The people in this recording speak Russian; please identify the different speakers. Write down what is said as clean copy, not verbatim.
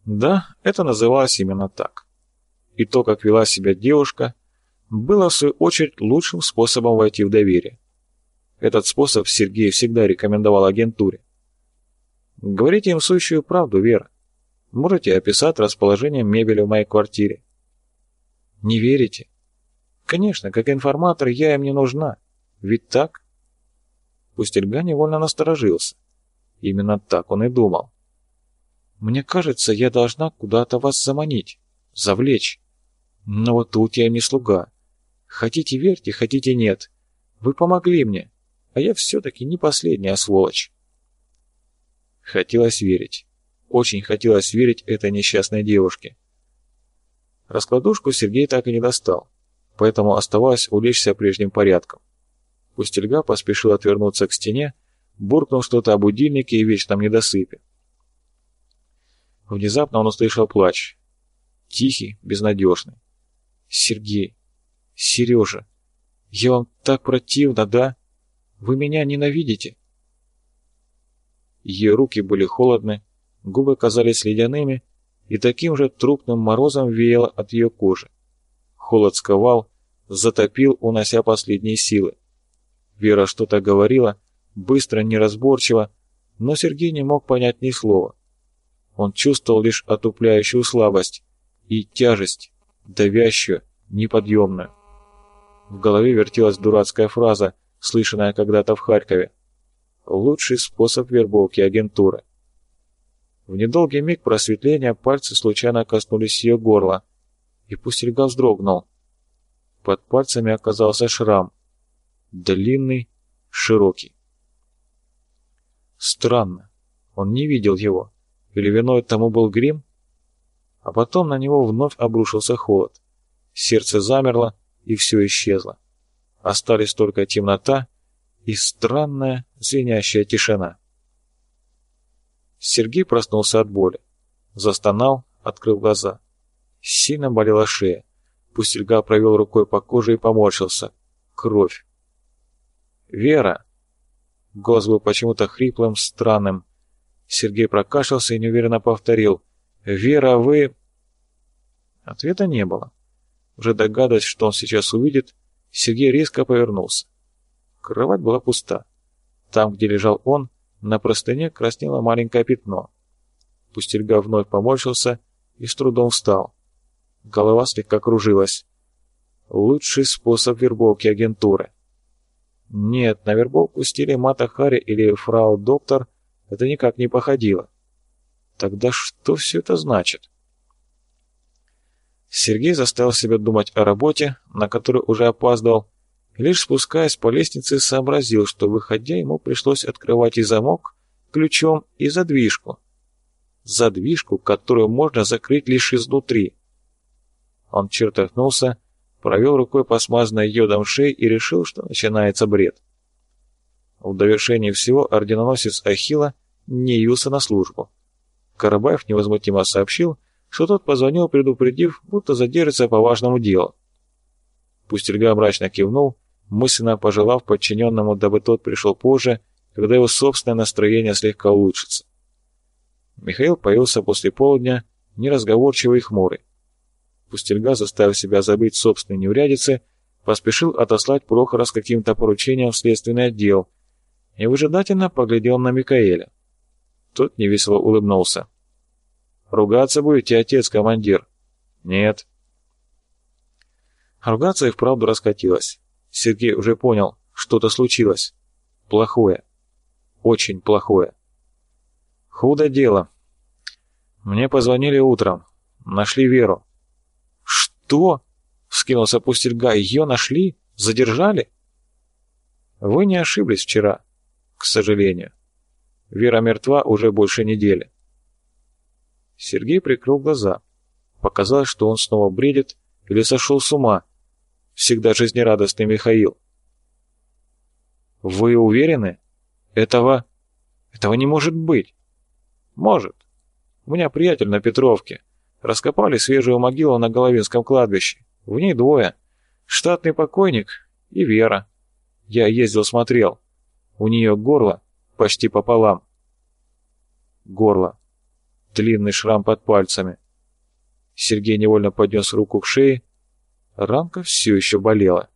Speaker 1: Да, это называлось именно так. И то, как вела себя девушка, было в свою очередь лучшим способом войти в доверие. Этот способ Сергей всегда рекомендовал агентуре. Говорите им сущую правду, Вера. Можете описать расположение мебели в моей квартире. Не верите? Конечно, как информатор я им не нужна. Ведь так? Пустельга невольно насторожился. Именно так он и думал. Мне кажется, я должна куда-то вас заманить, завлечь. Но вот тут я им не слуга. Хотите верьте, хотите нет. Вы помогли мне, а я все-таки не последняя сволочь. Хотелось верить. Очень хотелось верить этой несчастной девушке. Раскладушку Сергей так и не достал, поэтому оставалось улечься прежним порядком. Пустельга поспешил отвернуться к стене, буркнул что-то о будильнике и вечном недосыпе. Внезапно он услышал плач. Тихий, безнадежный. «Сергей! Сережа! Я вам так противна, да? Вы меня ненавидите?» Ее руки были холодны, губы казались ледяными, и таким же трупным морозом веяло от ее кожи. Холод сковал, затопил, унося последние силы. Вера что-то говорила, быстро, неразборчиво, но Сергей не мог понять ни слова. Он чувствовал лишь отупляющую слабость и тяжесть, давящую, неподъемную. В голове вертелась дурацкая фраза, слышанная когда-то в Харькове. «Лучший способ вербовки агентуры». В недолгий миг просветления пальцы случайно коснулись ее горла, и Пустельга вздрогнул. Под пальцами оказался шрам. Длинный, широкий. Странно, он не видел его. Или виной тому был грим? А потом на него вновь обрушился холод. Сердце замерло, и все исчезло. Остались только темнота и странная звенящая тишина. Сергей проснулся от боли. Застонал, открыл глаза. Сильно болела шея. Пустельга провел рукой по коже и поморщился. Кровь. «Вера!» Голос был почему-то хриплым, странным. Сергей прокашлялся и неуверенно повторил. «Вера, вы...» Ответа не было. Уже догадываясь, что он сейчас увидит, Сергей резко повернулся. Кровать была пуста. Там, где лежал он, на простыне краснело маленькое пятно. Пустельга вновь поморщился и с трудом встал. Голова слегка кружилась. Лучший способ вербовки агентуры. Нет, на вербовку в стиле Мата Хари или Фрау Доктор это никак не походило. Тогда что все это значит? Сергей заставил себя думать о работе, на которую уже опаздывал, и лишь спускаясь по лестнице сообразил, что, выходя, ему пришлось открывать и замок ключом, и задвижку. Задвижку, которую можно закрыть лишь изнутри. Он чертыхнулся, провел рукой по смазанной йодом шее и решил, что начинается бред. В довершении всего орденоносец Ахилла не явился на службу. Карабаев невозмутимо сообщил, что тот позвонил, предупредив, будто задержится по важному делу. Пустельга мрачно кивнул, мысленно пожелав подчиненному, дабы тот пришел позже, когда его собственное настроение слегка улучшится. Михаил появился после полудня, неразговорчивый и хмурый. Пустельга, заставив себя забыть собственные неурядицы, поспешил отослать Прохора с каким-то поручением в следственный отдел и выжидательно поглядел на Микаэля. Тот невесело улыбнулся. «Ругаться будете, отец-командир?» «Нет». Ругаться и вправду раскатилось. Сергей уже понял, что-то случилось. Плохое. Очень плохое. Худо дело. Мне позвонили утром. Нашли Веру. «Что?» — вскинулся Пустельга. «Ее нашли? Задержали?» «Вы не ошиблись вчера, к сожалению. Вера мертва уже больше недели». Сергей прикрыл глаза. Показалось, что он снова бредит или сошел с ума. Всегда жизнерадостный Михаил. «Вы уверены? Этого не может быть». «Может. У меня приятель на Петровке. Раскопали свежую могилу на Головинском кладбище. В ней двое. Штатный покойник и Вера. Я ездил, смотрел. У нее горло почти пополам». Горло. длинный шрам под пальцами. Сергей невольно поднес руку к шее. Ранка все еще болела.